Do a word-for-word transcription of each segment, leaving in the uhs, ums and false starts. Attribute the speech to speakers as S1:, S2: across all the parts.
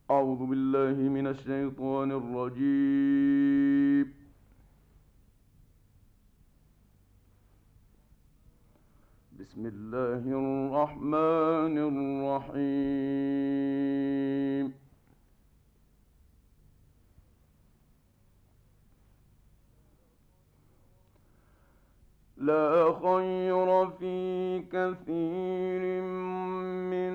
S1: أعوذ بالله من الشيطان الرجيم. بسم الله الرحمن الرحيم. لا خير في كثير من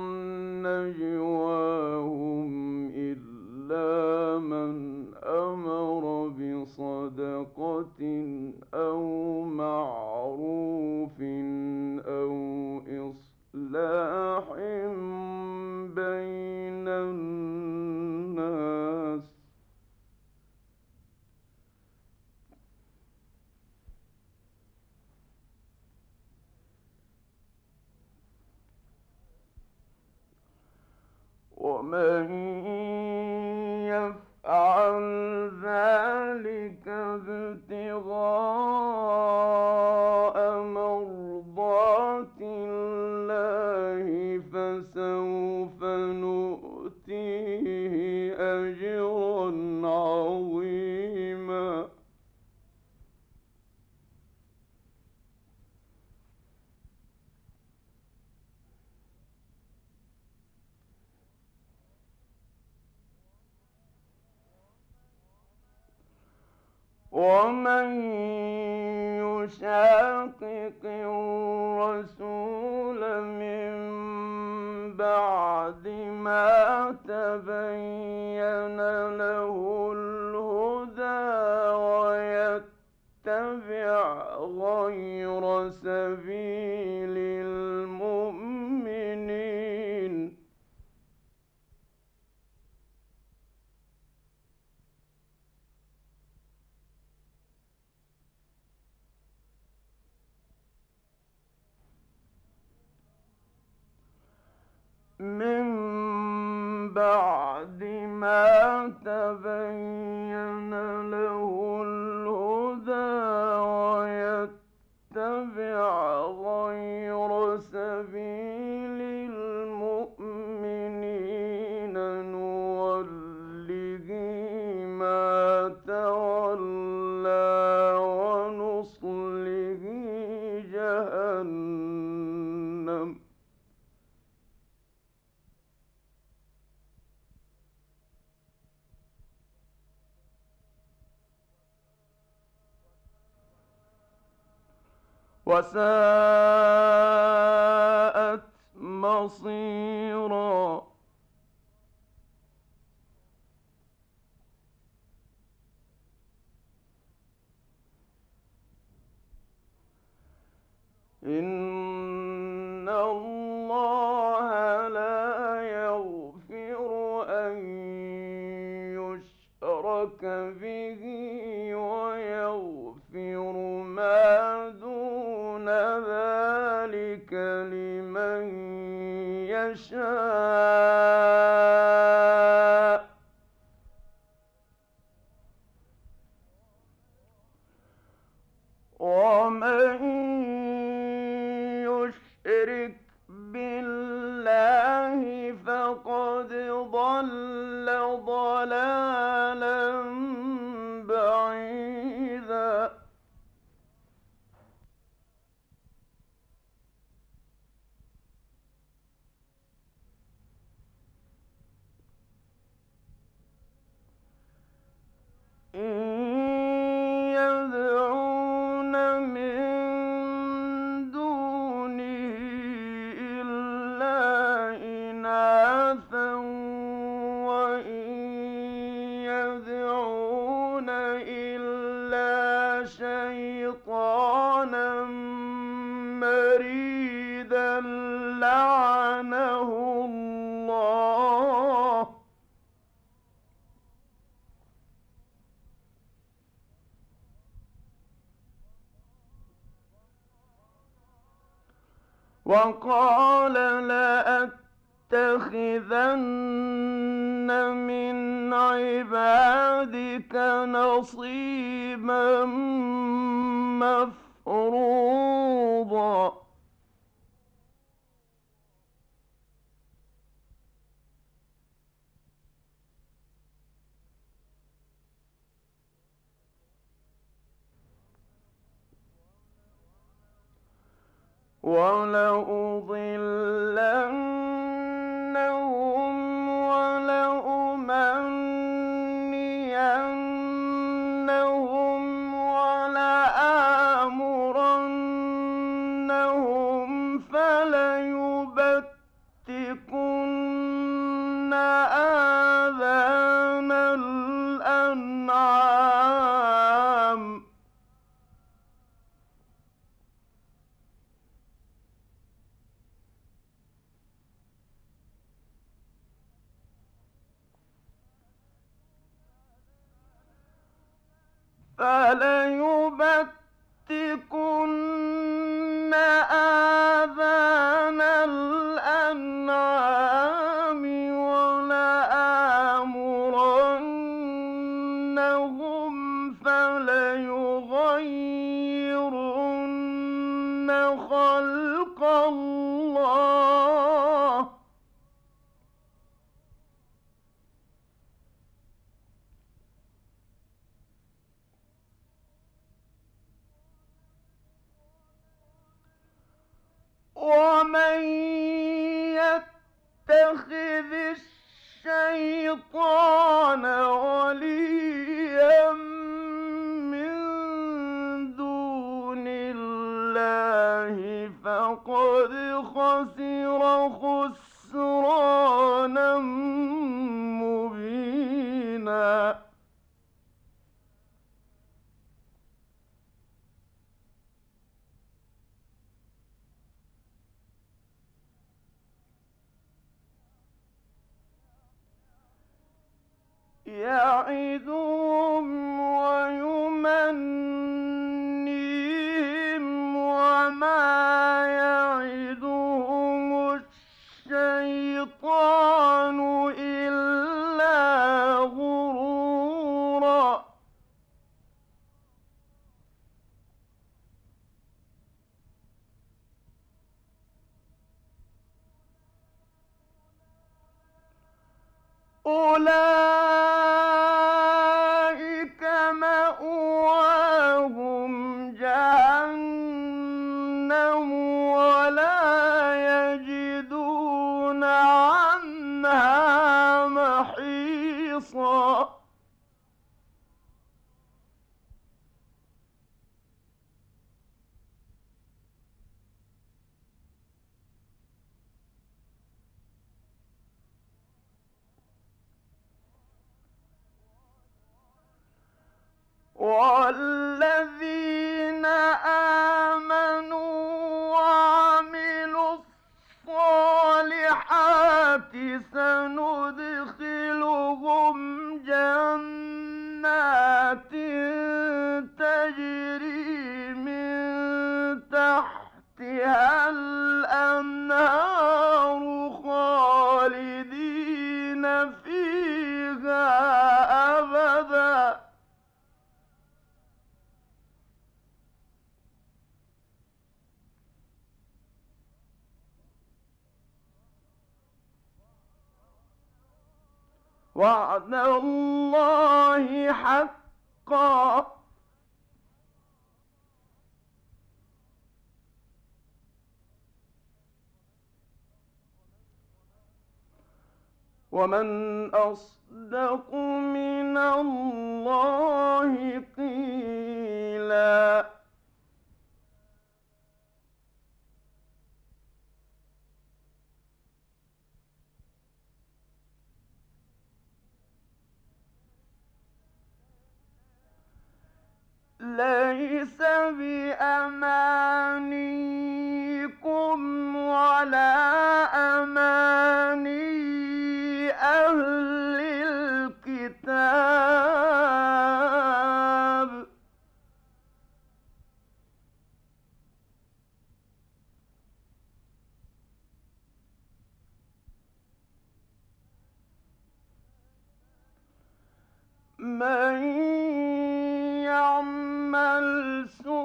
S1: نجواهم إلا من أمر بصدقة أو معروف أو إصلاح بين الناس. ومن يفعل ذلك ابتغاء مرضات الله فسوف نؤتيه أجرا عظيما. ومن يشاقق الرسول من بعد ما تبين له الهدى ويتبع غير سبيل المؤمنين من بعد ما تبين له الهدى ويتبع غير سبيل المؤمنين نوله ما تولى ونصله جهنم. وساءت مصيرا. إن الله لا يغفر أن يشرك به ويغفر ما دون ذلك لمن يشاء. ومن يشرك بالله فقد ضل ضلالا بعيدا. إن يدعون من دونه إلا إناثا وإن يدعون إلا شيطانا مريدا لعنه الله. وقال لأتخذن من عبادك نصيبا مفروضا. وَلَأُضِلَّنَّهُمْ وَلَأُمَنِّيَنَّهُمْ وَلَآمُرَنَّهُمْ فَلَيُبَتِّكُنَّ آذَانَ الْأَنْعَامِ فَلَيُبَتِّكُنَّ آذَانَ الْأَنْعَامِ وَلَآمُرَنَّهُمْ فَلَيُغَيِّرُنَّ خَلْقَ اللَّهِ ۚ وَمَن يَتَّخِذِ الشَّيْطَانَ وَلِيًّا مِّن دُونِ اللَّهِ فَقَدْ خَسِرَ خُسْرَانًا مُّبِينًا. يَعِدُهُمْ وَيُمَنِّيهِمْ ۖ وَمَا يَعِدُهُمُ الشَّيْطَانُ إِلَّا غُرُورًا. أُولَٰئِكَ مَأْوَاهُمْ جَهَنَّمُ وَلَا يَجِدُونَ عَنْهَا مَحِيصًا. وَالَّذِينَ آمَنُوا وَعَمِلُوا الصَّالِحَاتِ سَنُدْخِلُهُمْ جَنَّاتٍ تَجْرِي مِن تَحْتِهَا الْأَنْهَارُ خَالِدِينَ فِيهَا أَبَدًا ۖ وَعْدَ اللَّهِ حَقًّا ۚ وَمَنْ أَصْدَقُ مِنَ اللَّهِ قِيلًا. لَيْسَ بِأَمَانِيِّكُمْ وَلَا أَمَانِيِّ أَهْلِ الْكِتَابِ ۗ مَن يَعْمَلْ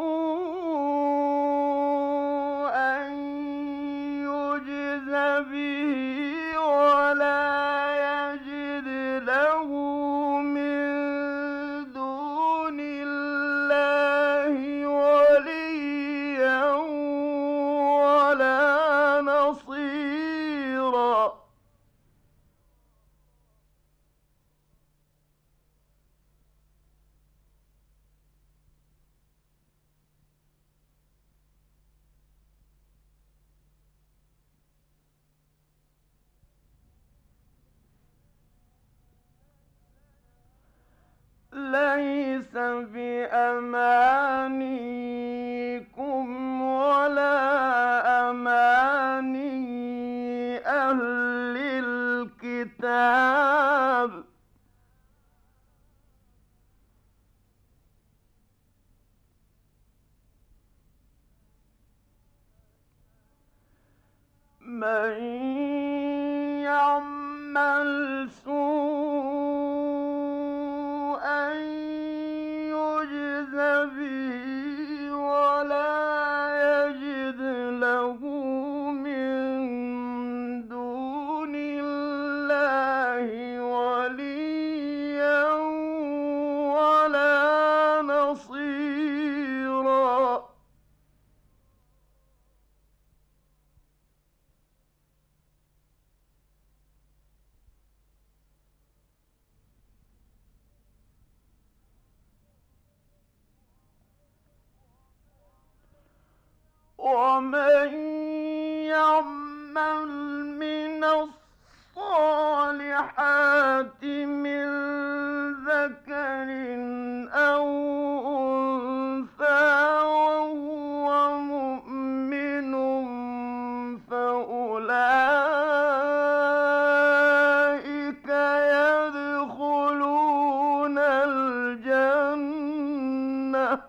S1: سُوءًا يُجْزَ بِهِ وَلَا يَجِدْ لَهُ مِن دُونِ اللَّهِ وَلِيًّا ليس بأمانيكم ولا أماني أهل الكتاب من يعمل سوءا يجز به ولا يجد له من دون الله وليا ولا نصيرا ومن يعمل من الصالحات من ذكر أو أنثى وهو مؤمن فأولئك يدخلون الجنة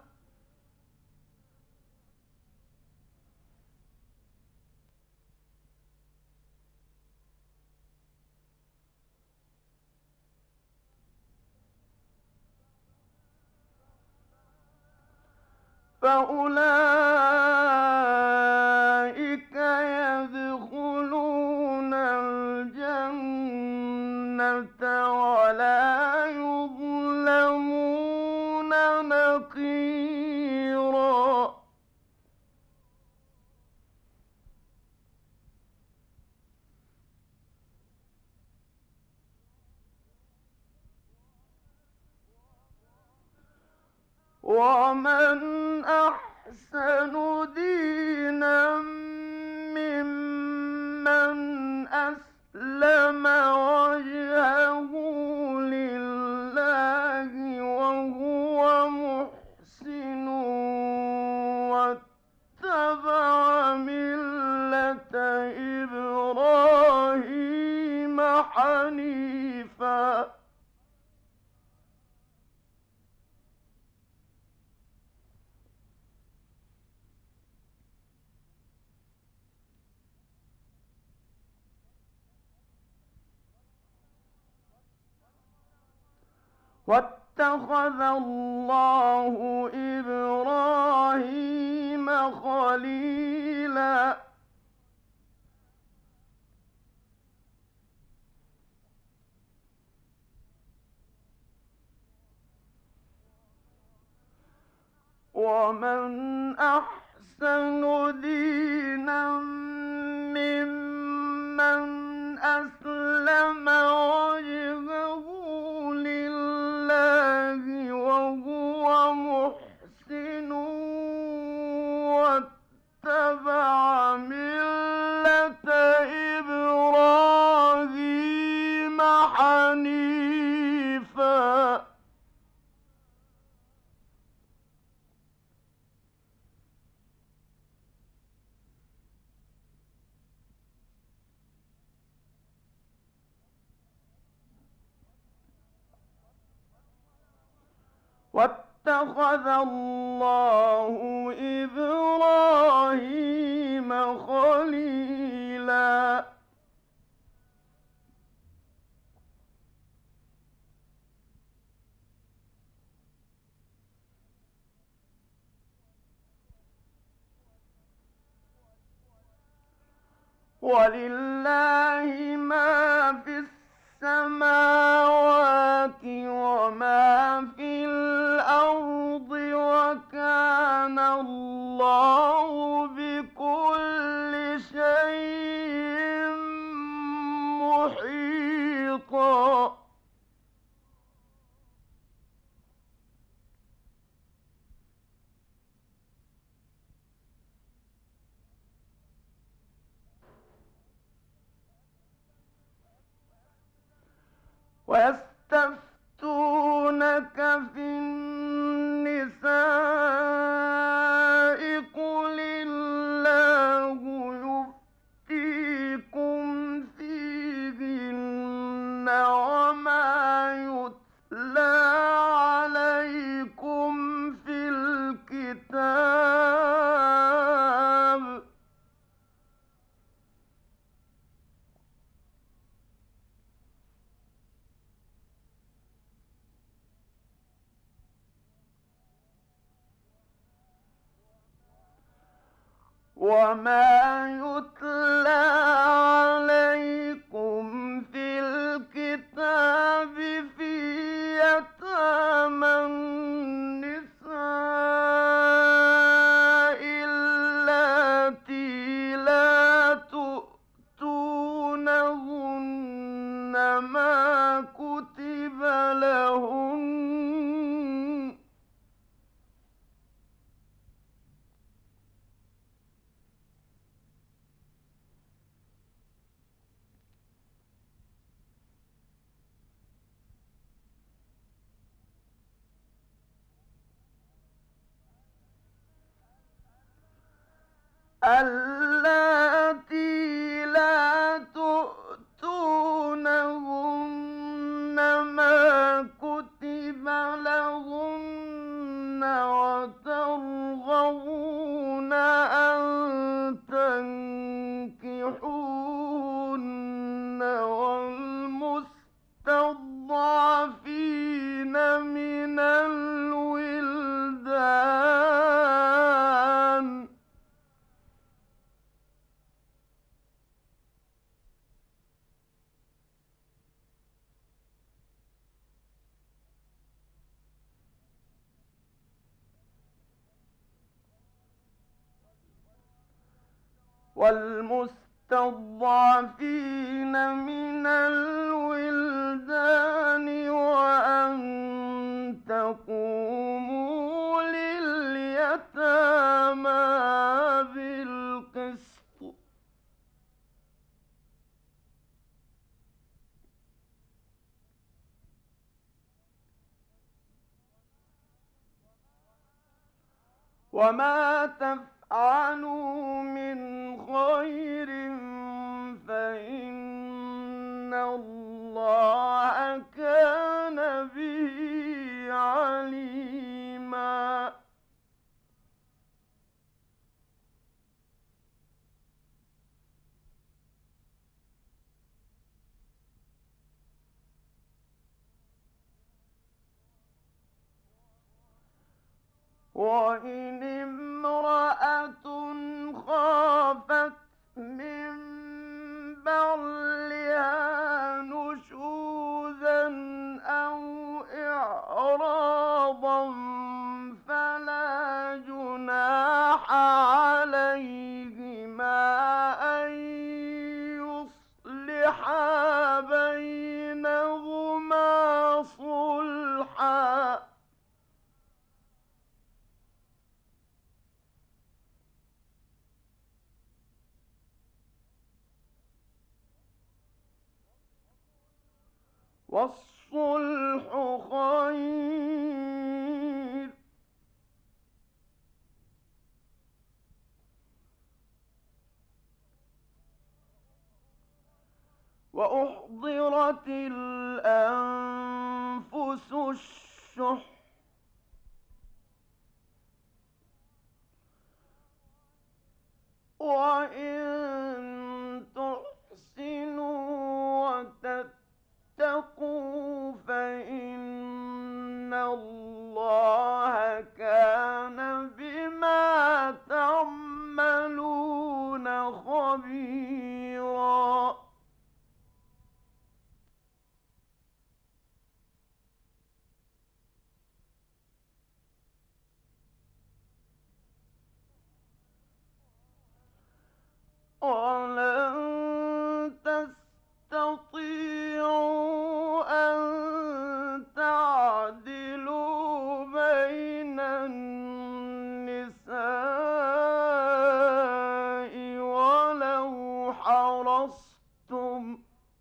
S1: فأولئك يدخلون الجنة ولا يظلمون نقيرا ومن أحسن دينا ممن أسلم وجهه لله وهو محسن واتبع ملة إبراهيم حنيفا واتخذ الله إبراهيم خليلا ومن أحسن دينا ممن أسلم وجهه لله وهو محسن واتبع ملة إبراهيم حنيفا واتخذ الله إبراهيم خليلا ولله ما في السماوات وما في الأرض وكان الله بكل شيء محيطا ويستفتونك في وما يتلى عليكم في الكتاب وما يتلى عليكم في الكتاب في يتامى النساء اللاتي لا تؤتونهن ما كتب لهن اللاتي لا تؤتونهن ما كتب لهن وترغبون أن تنكحوهن والمستضعفين من الولدان والمستضعفين من الولدان وأن تقوموا لليتامى بالقسط وما تفعلوا من خير فإن الله كان به عليما وإن امرأة خافت من بعلها نشوزا أو إعراضا فلا جناح عليهما أن يصلحا بينهما صلحا والصلح خير وأحضرت الأنفس الشح وإن تحسنوا وتتقوا فإن الله كان بما تعملون خبيرا ولن تستطيعوا أن تعدلوا بين النساء ولو حرصتم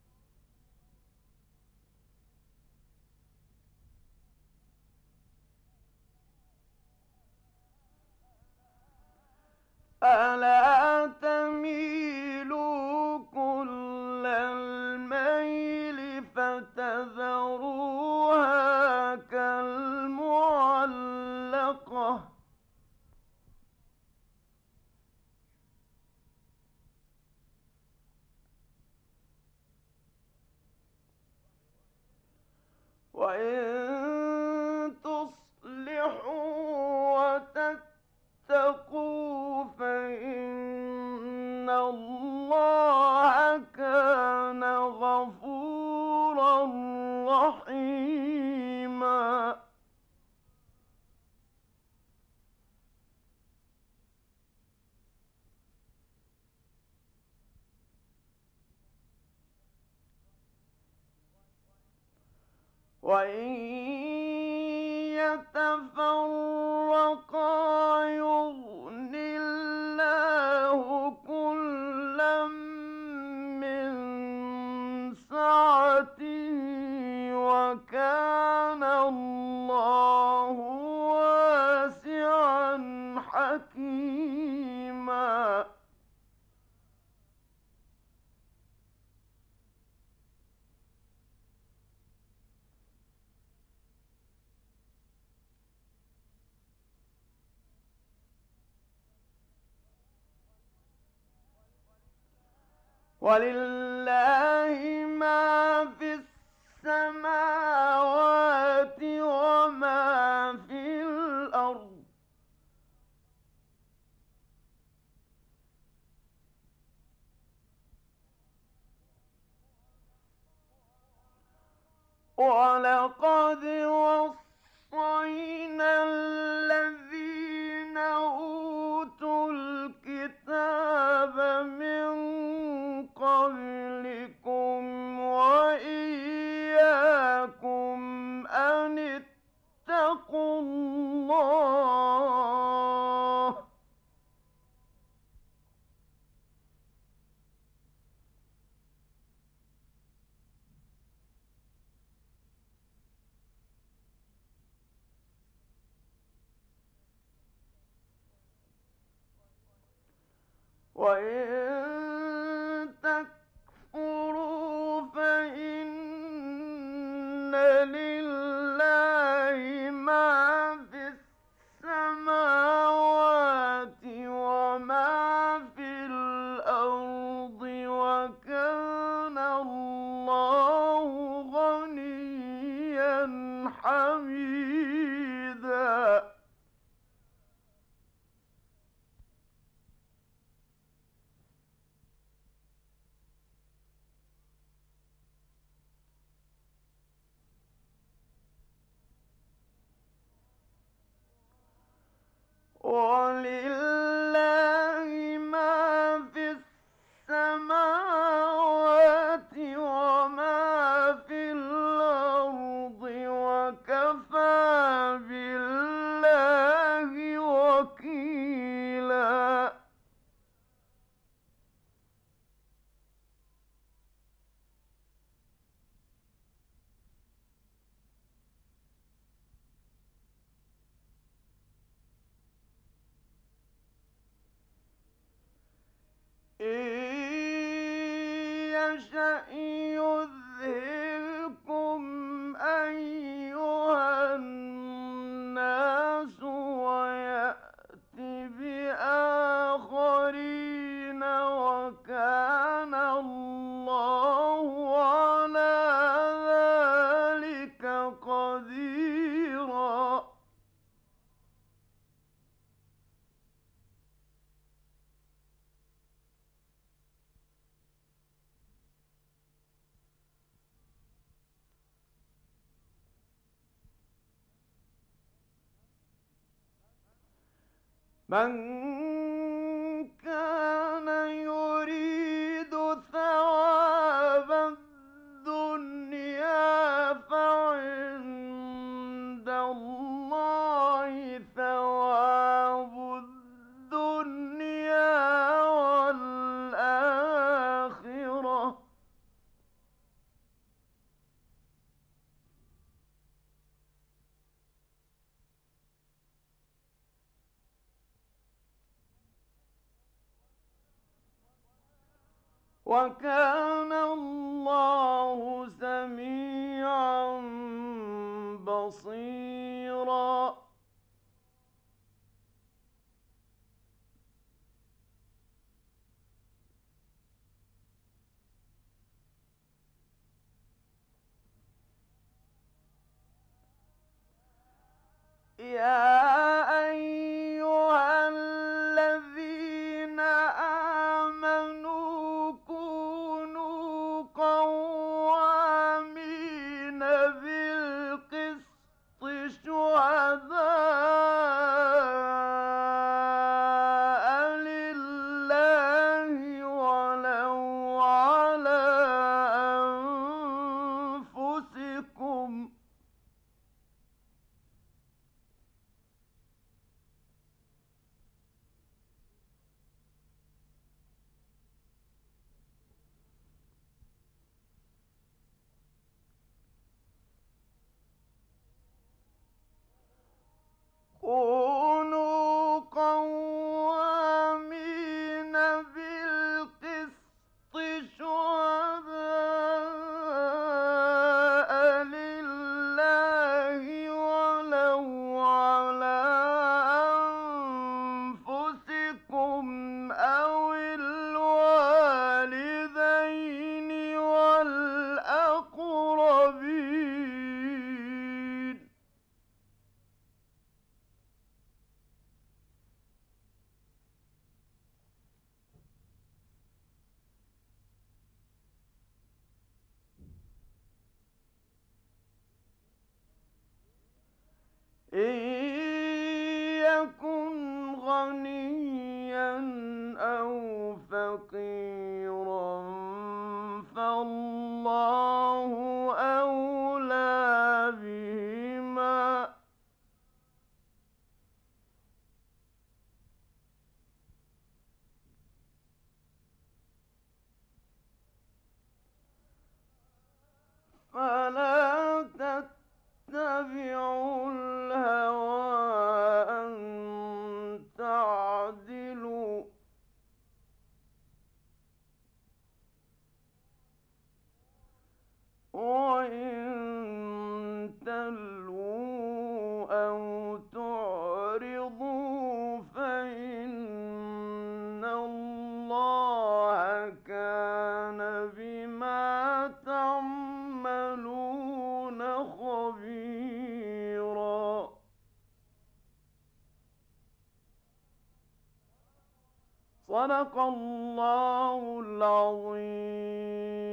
S1: فلا تميلوا كل الميل فتذروها وإن يتفرقا يغن الله كلا من سعته، وكان الله واسعا حكيما. ولله ما في السماوات وما في الأرض، ولقد وصينا الذين أوتوا الكتاب من قبلكم وإياكم أن اتقوا الله. وإن تكفروا فإن لله ما في السماوات وما في الأرض، وكان الله غنيا حميدا. ولله ما في السماوات وما في الأرض، وكفى بالله وكيلا. إن يشأ يذهبكم أيها الناس ويأت بآخرين، وكان الله على ذلك قديرا. من كان يريد ثواب الدنيا فعند الله ثواب الدنيا والآخرة، وكان الله سميعا بصيرا. يا أيها الذين آمنوا كونوا قوامين بالقسط شهداء لله ولو على أنفسكم، يكن غنيا أو فقيرا فالله أولى بهما. فلا تتبعوا الهوى أن تعدلوا وإن تلووا أو تعرضوا فإن الله كان بما تعملون خبيرا. صدق الله العظيم.